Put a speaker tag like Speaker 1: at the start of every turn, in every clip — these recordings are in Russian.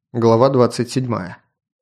Speaker 1: Глава 27.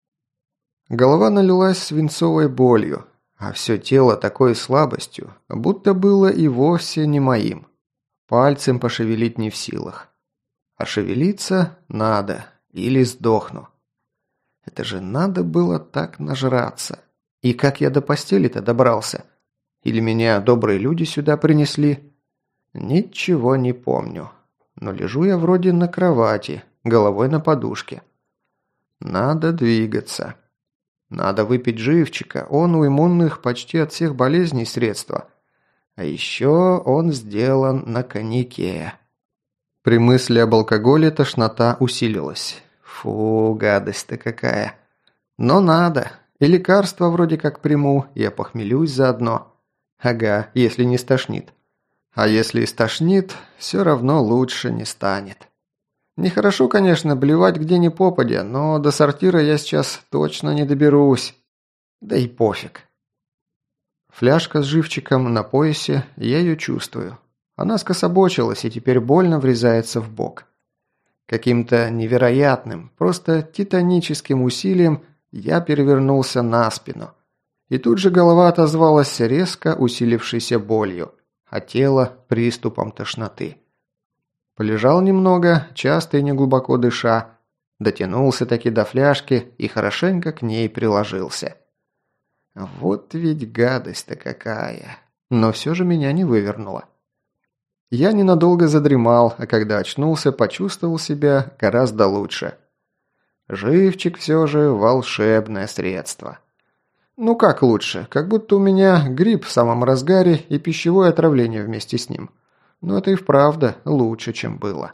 Speaker 1: Голова налилась свинцовой болью, а все тело такой слабостью, будто было и вовсе не моим. Пальцем пошевелить не в силах. А шевелиться надо, или сдохну. Это же надо было так нажраться. И как я до постели-то добрался? Или меня добрые люди сюда принесли? Ничего не помню. Но лежу я вроде на кровати, головой на подушке. Надо двигаться. Надо выпить живчика, он у иммунных почти от всех болезней средство. А еще он сделан на коньяке. При мысли об алкоголе тошнота усилилась. Фу, гадость-то какая. Но надо. И лекарства вроде как приму, я похмелюсь заодно. Ага, если не стошнит. А если и стошнит, все равно лучше не станет. Нехорошо, конечно, блевать где ни попадя, но до сортира я сейчас точно не доберусь. Да и пофиг. Фляжка с живчиком на поясе, я ее чувствую. Она скособочилась и теперь больно врезается в бок. Каким-то невероятным, просто титаническим усилием я перевернулся на спину. И тут же голова отозвалась резко усилившейся болью, а тело приступом тошноты. Полежал немного, часто и неглубоко дыша, дотянулся таки до фляжки и хорошенько к ней приложился. Вот ведь гадость-то какая. Но все же меня не вывернуло. Я ненадолго задремал, а когда очнулся, почувствовал себя гораздо лучше. Живчик все же волшебное средство. Ну как лучше? Как будто у меня грипп в самом разгаре и пищевое отравление вместе с ним. Но это и вправду лучше, чем было.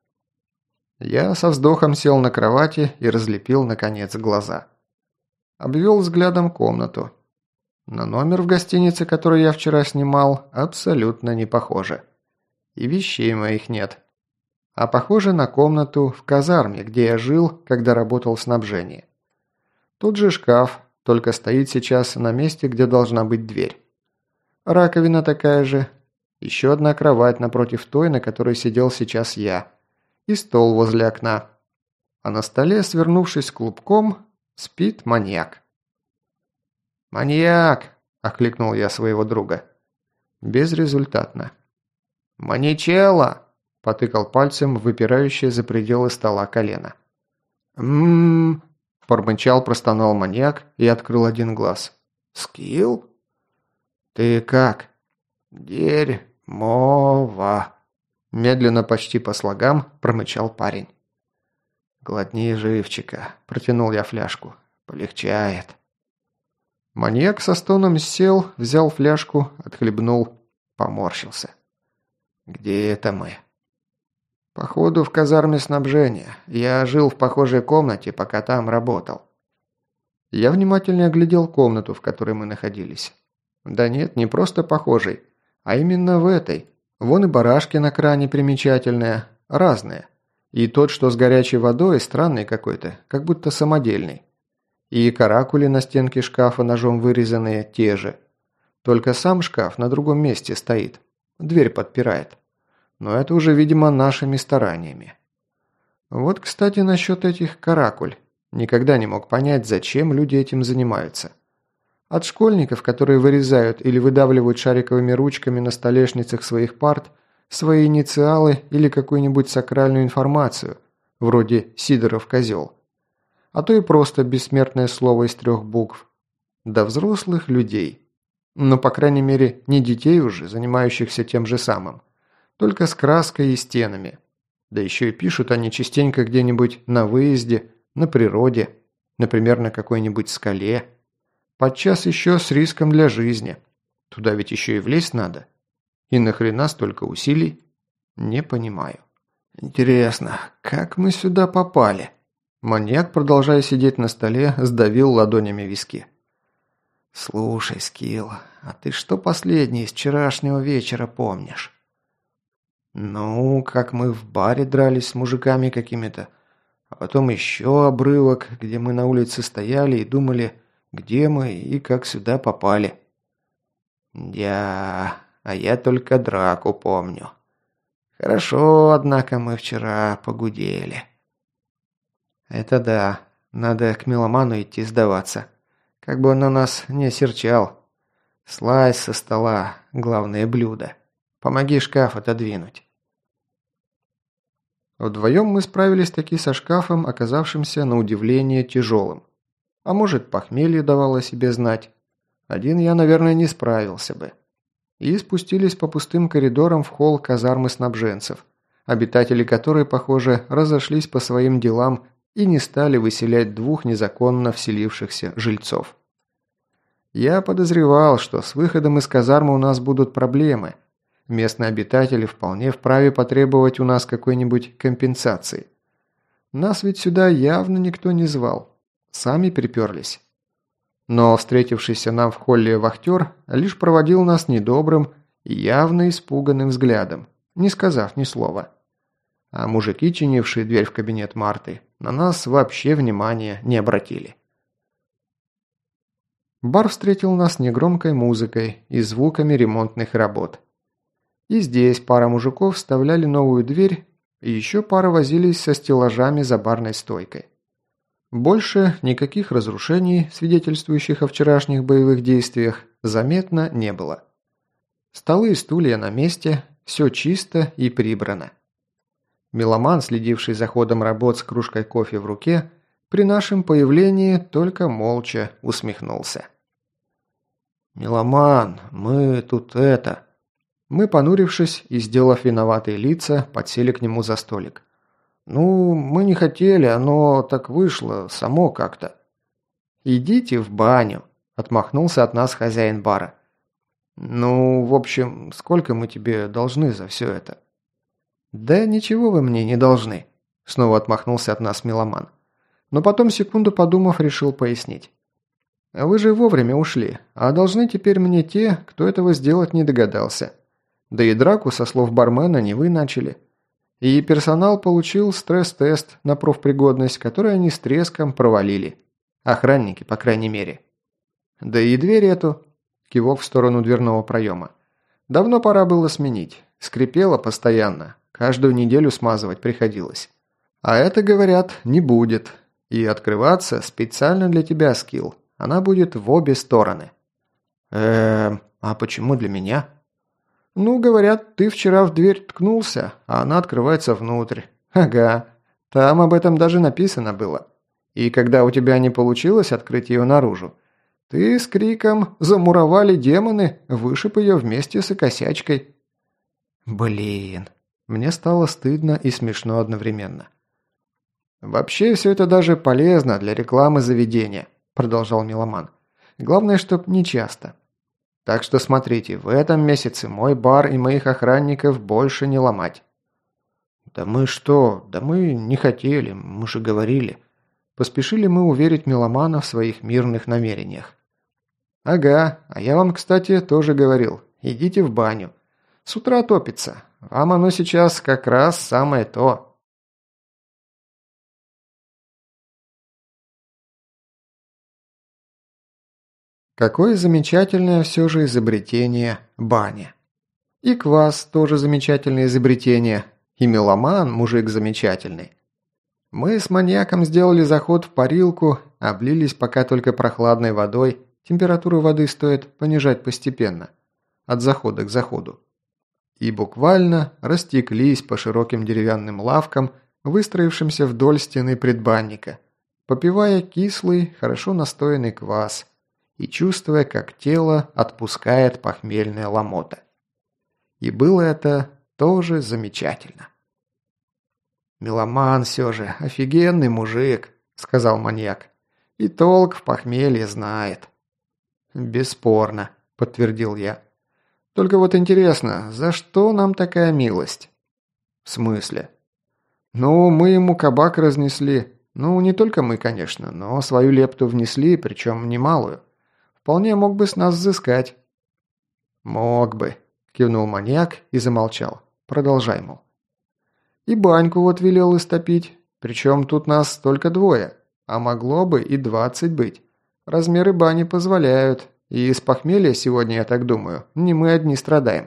Speaker 1: Я со вздохом сел на кровати и разлепил, наконец, глаза. Обвел взглядом комнату. На номер в гостинице, который я вчера снимал, абсолютно не похоже. И вещей моих нет. А похоже на комнату в казарме, где я жил, когда работал в снабжении. Тут же шкаф, только стоит сейчас на месте, где должна быть дверь. Раковина такая же. Еще одна кровать напротив той, на которой сидел сейчас я. И стол возле окна. А на столе, свернувшись клубком, спит маньяк. «Маньяк!» – окликнул я своего друга. Безрезультатно. «Маничелло!» – потыкал пальцем в выпирающее за пределы стола колено. «М-м-м!» – промычал, простонал маньяк и открыл один глаз. «Скилл? Ты как?» «Дерьмово!» – медленно, почти по слогам, промычал парень. «Глотни живчика», – протянул я фляжку. «Полегчает». Маньяк со стоном сел, взял фляжку, отхлебнул, поморщился. «Где это мы?» «Походу, в казарме снабжения. Я жил в похожей комнате, пока там работал». Я внимательно оглядел комнату, в которой мы находились. Да нет, не просто похожей, а именно в этой. Вон и барашки на кране примечательные, разные. И тот, что с горячей водой, странный какой-то, как будто самодельный. И каракули на стенке шкафа ножом вырезанные те же. Только сам шкаф на другом месте стоит. Дверь подпирает. Но это уже, видимо, нашими стараниями. Вот, кстати, насчет этих каракуль. Никогда не мог понять, зачем люди этим занимаются. От школьников, которые вырезают или выдавливают шариковыми ручками на столешницах своих парт свои инициалы или какую-нибудь сакральную информацию, вроде «Сидоров козел». А то и просто бессмертное слово из 3 букв. До взрослых людей. Но, по крайней мере, не детей уже, занимающихся тем же самым. Только с краской и стенами. Да еще и пишут они частенько где-нибудь на выезде, на природе, например, на какой-нибудь скале. Подчас еще с риском для жизни. Туда ведь еще и влезть надо. И нахрена столько усилий? Не понимаю. Интересно, как мы сюда попали? Маньяк, продолжая сидеть на столе, сдавил ладонями виски. «Слушай, Скилл, а ты что последнее из вчерашнего вечера помнишь?» «Ну, как мы в баре дрались с мужиками какими-то, а потом еще обрывок, где мы на улице стояли и думали, где мы и как сюда попали». «Я... а я только драку помню. Хорошо, однако, мы вчера погудели». Это да. Надо к меломану идти сдаваться. Как бы он на нас не осерчал. Слазь со стола, главное блюдо. Помоги шкаф отодвинуть. Вдвоем мы справились таки со шкафом, оказавшимся на удивление тяжелым. А может, похмелье давало о себе знать. Один я, наверное, не справился бы. И спустились по пустым коридорам в холл казармы снабженцев, обитатели которой, похоже, разошлись по своим делам и не стали выселять двух незаконно вселившихся жильцов. Я подозревал, что с выходом из казармы у нас будут проблемы. Местные обитатели вполне вправе потребовать у нас какой-нибудь компенсации. Нас ведь сюда явно никто не звал. Сами приперлись. Но встретившийся нам в холле вахтер лишь проводил нас недобрым и явно испуганным взглядом, не сказав ни слова. А мужики, чинившие дверь в кабинет Марты, на нас вообще внимания не обратили. Бар встретил нас негромкой музыкой и звуками ремонтных работ. И здесь пара мужиков вставляли новую дверь, и еще пара возились со стеллажами за барной стойкой. Больше никаких разрушений, свидетельствующих о вчерашних боевых действиях, заметно не было. Столы и стулья на месте, все чисто и прибрано. Меломан, следивший за ходом работ с кружкой кофе в руке, при нашем появлении только молча усмехнулся. «Меломан, мы тут это...» Мы, понурившись и сделав виноватые лица, подсели к нему за столик. «Ну, мы не хотели, оно так вышло, само как-то». «Идите в баню», – отмахнулся от нас хозяин бара. «Ну, в общем, сколько мы тебе должны за все это?» «Да ничего вы мне не должны», – снова отмахнулся от нас меломан. Но потом, секунду подумав, решил пояснить. «Вы же вовремя ушли, а должны теперь мне те, кто этого сделать не догадался. Да и драку, со слов бармена, не вы начали. И персонал получил стресс-тест на профпригодность, который они с треском провалили. Охранники, по крайней мере. Да и дверь эту...» Кивок в сторону дверного проема. «Давно пора было сменить. Скрипела постоянно. Каждую неделю смазывать приходилось. А это, говорят, не будет. И открываться специально для тебя, Скилл. Она будет в обе стороны». А почему для меня?» «Ну, говорят, ты вчера в дверь ткнулся, а она открывается внутрь. Ага, там об этом даже написано было. И когда у тебя не получилось открыть ее наружу, ты с криком «Замуровали демоны!» вышиб ее вместе с окосячкой». Блин, мне стало стыдно и смешно одновременно. «Вообще все это даже полезно для рекламы заведения», – продолжал меломан. «Главное, чтоб не часто. Так что смотрите, в этом месяце мой бар и моих охранников больше не ломать». «Да мы что? Да мы не хотели, мы же говорили». Поспешили мы уверить меломана в своих мирных намерениях. «Ага, а я вам, кстати, тоже говорил. Идите в баню. С утра топится. Вам оно сейчас как раз самое то». Какое замечательное все же изобретение баня. И квас тоже замечательное изобретение. И меломан мужик замечательный. Мы с маньяком сделали заход в парилку, облились пока только прохладной водой. Температуру воды стоит понижать постепенно. От захода к заходу. И буквально растеклись по широким деревянным лавкам, выстроившимся вдоль стены предбанника, попивая кислый, хорошо настоянный квас и чувствуя, как тело отпускает похмельная ломота. И было это тоже замечательно. «Меломан все же, офигенный мужик», – сказал маньяк. «И толк в похмелье знает». «Бесспорно», – подтвердил я. «Только вот интересно, за что нам такая милость?» «В смысле?» «Ну, мы ему кабак разнесли. Ну, не только мы, конечно, но свою лепту внесли, причем немалую. Вполне мог бы с нас взыскать». «Мог бы», – кивнул маньяк и замолчал. «Продолжай, мол». «И баньку вот велел истопить. Причем тут нас только двое, а могло бы и 20 быть. Размеры бани позволяют, и с похмелья сегодня, я так думаю, не мы одни страдаем».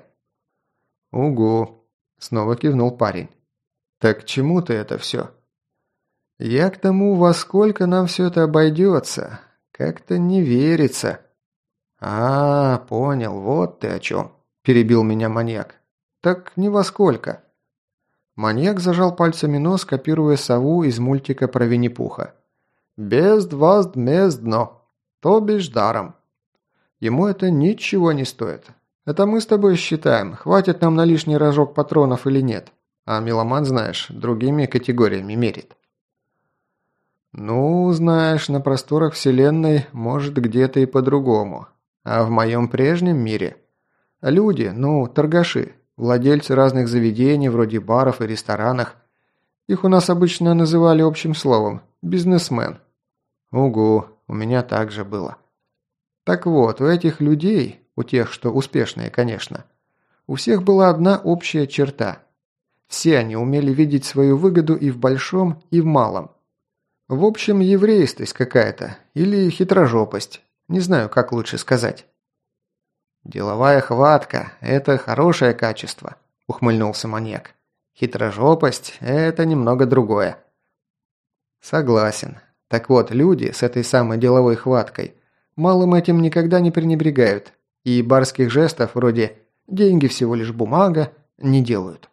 Speaker 1: «Угу», – снова кивнул парень. «Так к чему ты это все?» Я к тому, во сколько нам все это обойдется. Как-то не верится. А, понял, вот ты о чем. Перебил меня маньяк. Так не во сколько. Маньяк зажал пальцами нос, копируя сову из мультика про Винни-Пуха. «Бездвоздмездно», то бишь даром. Ему это ничего не стоит. Это мы с тобой считаем, хватит нам на лишний рожок патронов или нет. А меломан, знаешь, другими категориями мерит. Ну, знаешь, на просторах вселенной, может, где-то и по-другому. А в моем прежнем мире люди, ну, торгаши, владельцы разных заведений, вроде баров и ресторанов, их у нас обычно называли общим словом «бизнесмен». Угу, у меня так же было. Так вот, у этих людей, у тех, что успешные, конечно, у всех была одна общая черта. Все они умели видеть свою выгоду и в большом, и в малом. В общем, еврейстость какая-то, или хитрожопость, не знаю, как лучше сказать. «Деловая хватка – это хорошее качество», – ухмыльнулся маньяк. «Хитрожопость – это немного другое». Согласен. Так вот, люди с этой самой деловой хваткой малым этим никогда не пренебрегают, и барских жестов вроде «деньги всего лишь бумага» не делают.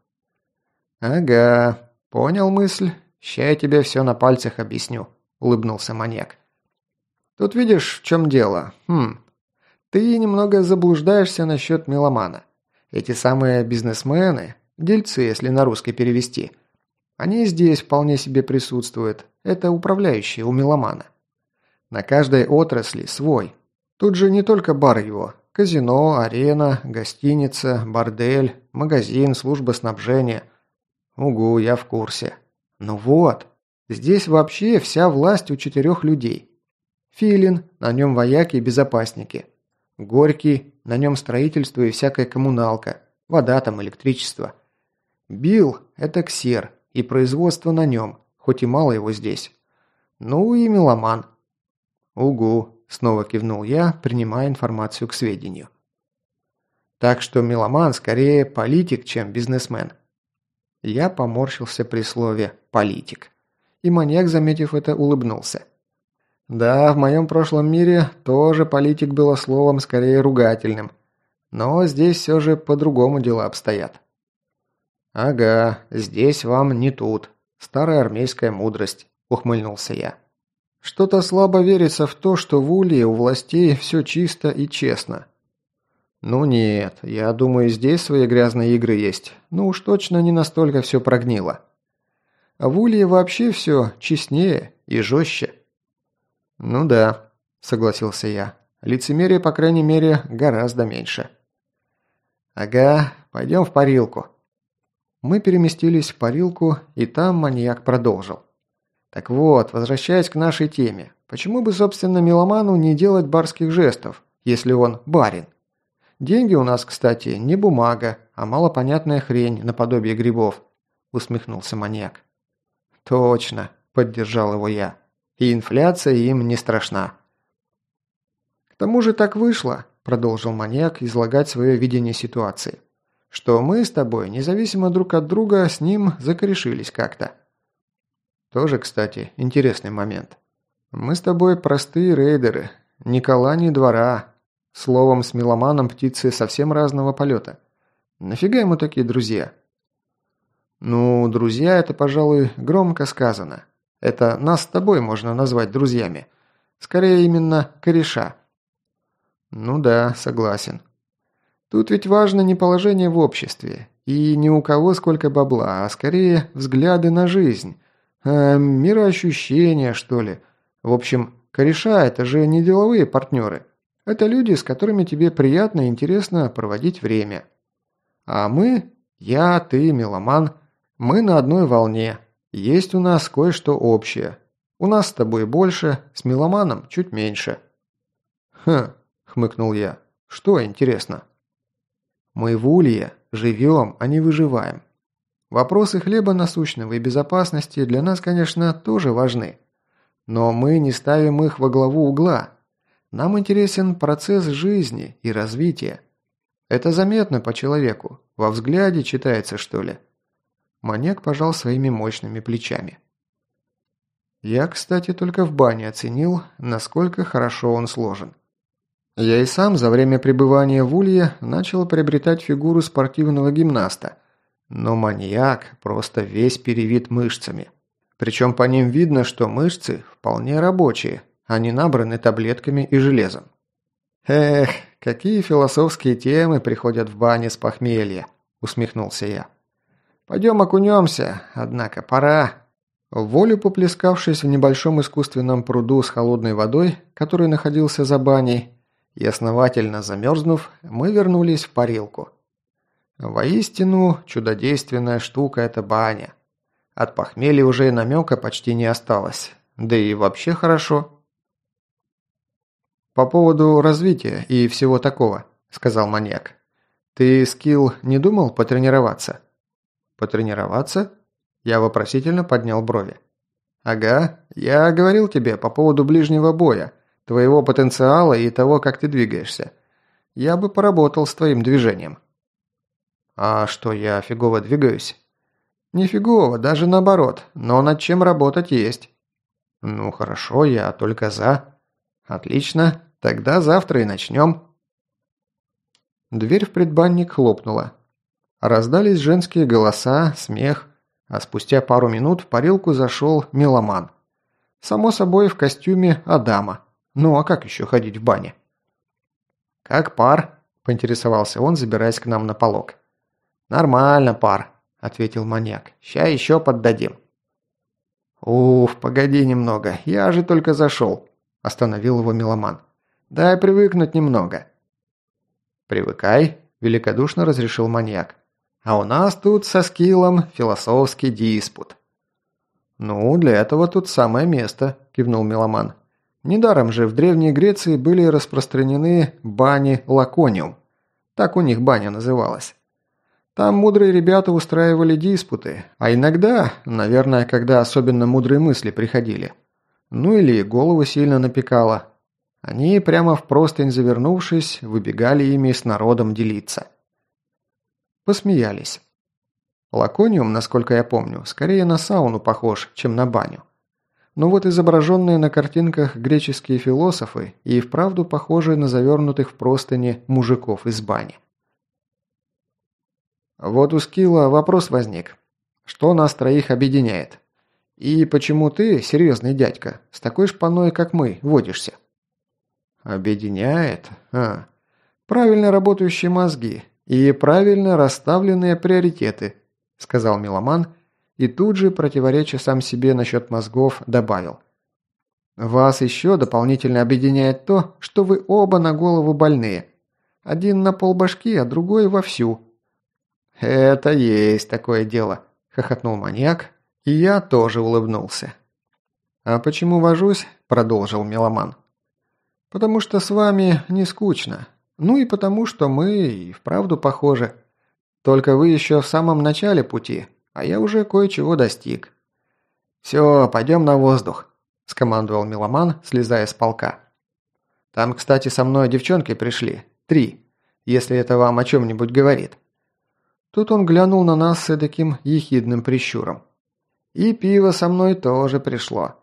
Speaker 1: «Ага, понял мысль. Ща я тебе все на пальцах объясню», – улыбнулся маньяк. «Тут видишь, в чем дело. Ты немного заблуждаешься насчет меломана. Эти самые бизнесмены, дельцы, если на русский перевести, они здесь вполне себе присутствуют. Это управляющие у меломана. На каждой отрасли свой. Тут же не только бар его. Казино, арена, гостиница, бордель, магазин, служба снабжения. Угу, я в курсе. Ну вот, здесь вообще вся власть у 4 людей. Филин, на нем вояки и безопасники. Горький, на нем строительство и всякая коммуналка. Вода там, электричество. Билл – это ксер, и производство на нем, хоть и мало его здесь. Ну и меломан. Угу, снова кивнул я, принимая информацию к сведению. Так что меломан скорее политик, чем бизнесмен. Я поморщился при слове «политик». И маньяк, заметив это, улыбнулся. Да, в моем прошлом мире тоже политик было словом скорее ругательным. Но здесь все же по-другому дела обстоят. «Ага, здесь вам не тут. Старая армейская мудрость», – ухмыльнулся я. «Что-то слабо верится в то, что в Улье у властей все чисто и честно». «Ну нет, я думаю, здесь свои грязные игры есть. Ну уж точно не настолько все прогнило. А в Улье вообще все честнее и жестче». «Ну да», – согласился я. «Лицемерие, по крайней мере, гораздо меньше». «Ага, пойдем в парилку». Мы переместились в парилку, и там маньяк продолжил. «Так вот, возвращаясь к нашей теме, почему бы, собственно, меломану не делать барских жестов, если он барин? Деньги у нас, кстати, не бумага, а малопонятная хрень наподобие грибов», – усмехнулся маньяк. «Точно», – поддержал его я. «И инфляция им не страшна». «К тому же так вышло», – продолжил маньяк излагать свое видение ситуации, «что мы с тобой, независимо друг от друга, с ним закорешились как-то». Тоже, кстати, интересный момент. Мы с тобой простые рейдеры, ни кола, ни двора. Словом, с меломаном птицы совсем разного полета. Нафига ему такие друзья? Ну, друзья, это, пожалуй, громко сказано. Это нас с тобой можно назвать друзьями. Скорее, именно кореша. Ну да, согласен. Тут ведь важно не положение в обществе, и не у кого сколько бабла, а скорее взгляды на жизнь. Мироощущения, что ли. В общем, кореша – это же не деловые партнеры. Это люди, с которыми тебе приятно и интересно проводить время. А мы, я, ты, меломан, мы на одной волне. Есть у нас кое-что общее. У нас с тобой больше, с меломаном чуть меньше. Хмыкнул я. Что интересно? Мы в Улье живем, а не выживаем. Вопросы хлеба насущного и безопасности для нас, конечно, тоже важны. Но мы не ставим их во главу угла. Нам интересен процесс жизни и развития. Это заметно по человеку. Во взгляде читается, что ли. Маньяк пожал своими мощными плечами. Я, кстати, только в бане оценил, насколько хорошо он сложен. Я и сам за время пребывания в Улье начал приобретать фигуру спортивного гимнаста, но маньяк просто весь перевит мышцами. Причем по ним видно, что мышцы вполне рабочие, а не набраны таблетками и железом. «Эх, какие философские темы приходят в бане с похмелья», – усмехнулся я. «Пойдем окунемся, однако пора». В волю поплескавшись в небольшом искусственном пруду с холодной водой, который находился за баней, и основательно замерзнув, мы вернулись в парилку. Воистину, чудодейственная штука эта баня. От похмелья уже и намека почти не осталось, да и вообще хорошо. «По поводу развития и всего такого», – сказал маньяк. «Ты, Скилл, не думал потренироваться?» «Потренироваться?» Я вопросительно поднял брови. «Ага, я говорил тебе по поводу ближнего боя, твоего потенциала и того, как ты двигаешься. Я бы поработал с твоим движением». «А что, я фигово двигаюсь?» «Не фигово, даже наоборот, но над чем работать есть». «Ну хорошо, я только за». «Отлично, тогда завтра и начнем». Дверь в предбанник хлопнула. Раздались женские голоса, смех, а спустя пару минут в парилку зашел меломан. Само собой, в костюме Адама. Ну а как еще ходить в бане? «Как пар?» – поинтересовался он, забираясь к нам на полок. «Нормально, пар», – ответил маньяк. «Ща еще поддадим». «Уф, погоди немного, я же только зашел», – остановил его меломан. «Дай привыкнуть немного». «Привыкай», – великодушно разрешил маньяк. «А у нас тут со Скиллом философский диспут». «Ну, для этого тут самое место», – кивнул меломан. «Недаром же в Древней Греции были распространены бани лакониум. Так у них баня называлась. Там мудрые ребята устраивали диспуты, а иногда, наверное, когда особенно мудрые мысли приходили, ну или голову сильно напекало, они, прямо в простынь завернувшись, выбегали ими с народом делиться». Посмеялись. Лакониум, насколько я помню, скорее на сауну похож, чем на баню. Но вот изображенные на картинках греческие философы и вправду похожи на завернутых в простыни мужиков из бани. Вот у Скилла вопрос возник. Что нас троих объединяет? И почему ты, серьезный дядька, с такой шпаной, как мы, водишься? Объединяет? Правильно работающие мозги и правильно расставленные приоритеты, сказал меломан и тут же, противореча сам себе насчет мозгов, добавил. Вас еще дополнительно объединяет то, что вы оба на голову больные. Один на полбашки, а другой вовсю. Это есть такое дело, хохотнул маньяк, и я тоже улыбнулся. А почему вожусь? Продолжил меломан. Потому что с вами не скучно. Ну и потому, что мы и вправду похожи. Только вы еще в самом начале пути, а я уже кое-чего достиг. «Все, пойдем на воздух», – скомандовал меломан, слезая с полка. «Там, кстати, со мной девчонки пришли. 3, если это вам о чем-нибудь говорит». Тут он глянул на нас с таким ехидным прищуром. «И пиво со мной тоже пришло».